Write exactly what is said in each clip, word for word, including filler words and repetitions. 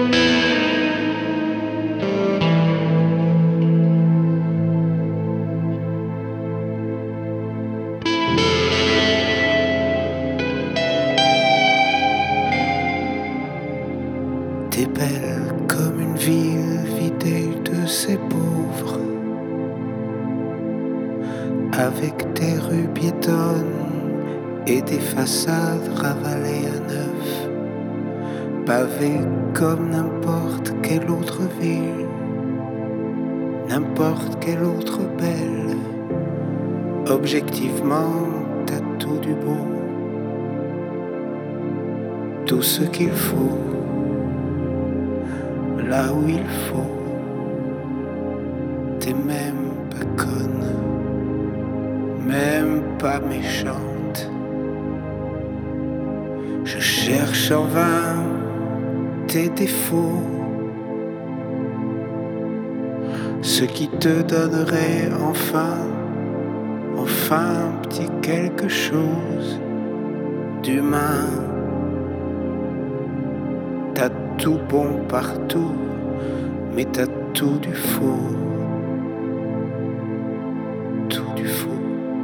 T'es belle comme une ville vidée de ses pauvres, avec des rues piétonnes et des façades ravalées à neuf, pavées comme n'importe quelle autre ville, n'importe quelle autre belle. Objectivement, t'as tout du beau, tout ce qu'il faut, là où il faut. T'es même pas conne, même pas méchante. Je cherche en vain tes défauts, ce qui te donnerait enfin, enfin un petit quelque chose d'humain. T'as tout bon partout, mais t'as tout du faux, tout du faux.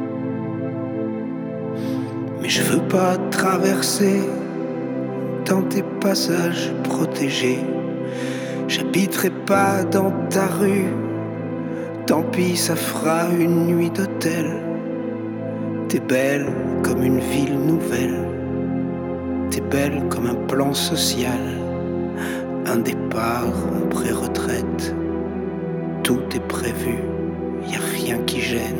Mais je veux pas traverser dans tes passages protégés. J'habiterai pas dans ta rue, tant pis, ça fera une nuit d'hôtel. T'es belle comme une ville nouvelle, t'es belle comme un plan social, un départ en pré-retraite. Tout est prévu, y a rien qui gêne.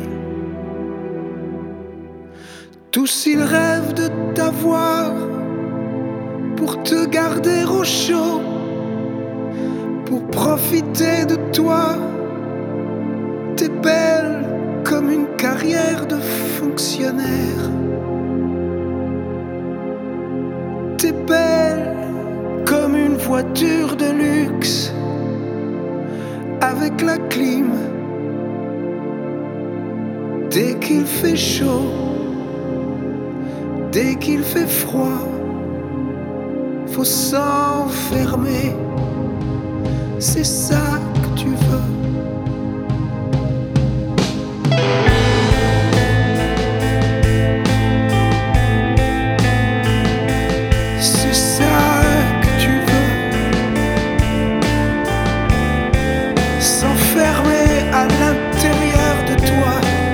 Tous ils rêvent de t'avoir pour te garder au chaud, pour profiter de toi. T'es belle comme une carrière de fonctionnaire. T'es belle comme une voiture de luxe avec la clim. Dès qu'il fait chaud, dès qu'il fait froid, faut s'enfermer. C'est ça que tu veux. À l'intérieur de toi,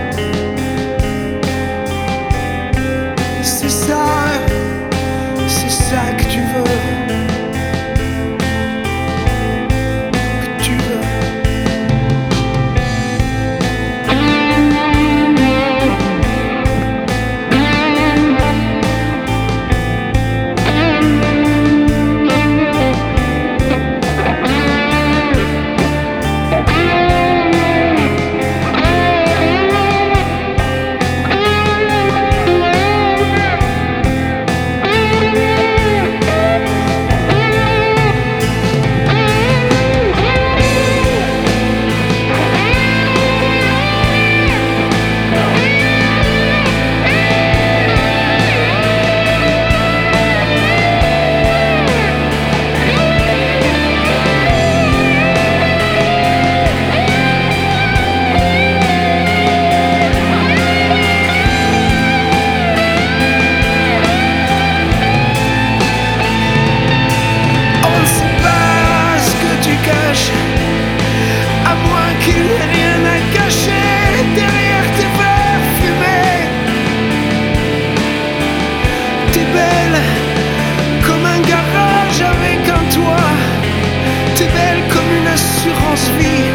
c'est ça, c'est ça que tu veux, que tu veux. À moins qu'il n'y ait rien à cacher derrière tes verres fumés. T'es belle comme un garage avec un toit. T'es belle comme une assurance vie.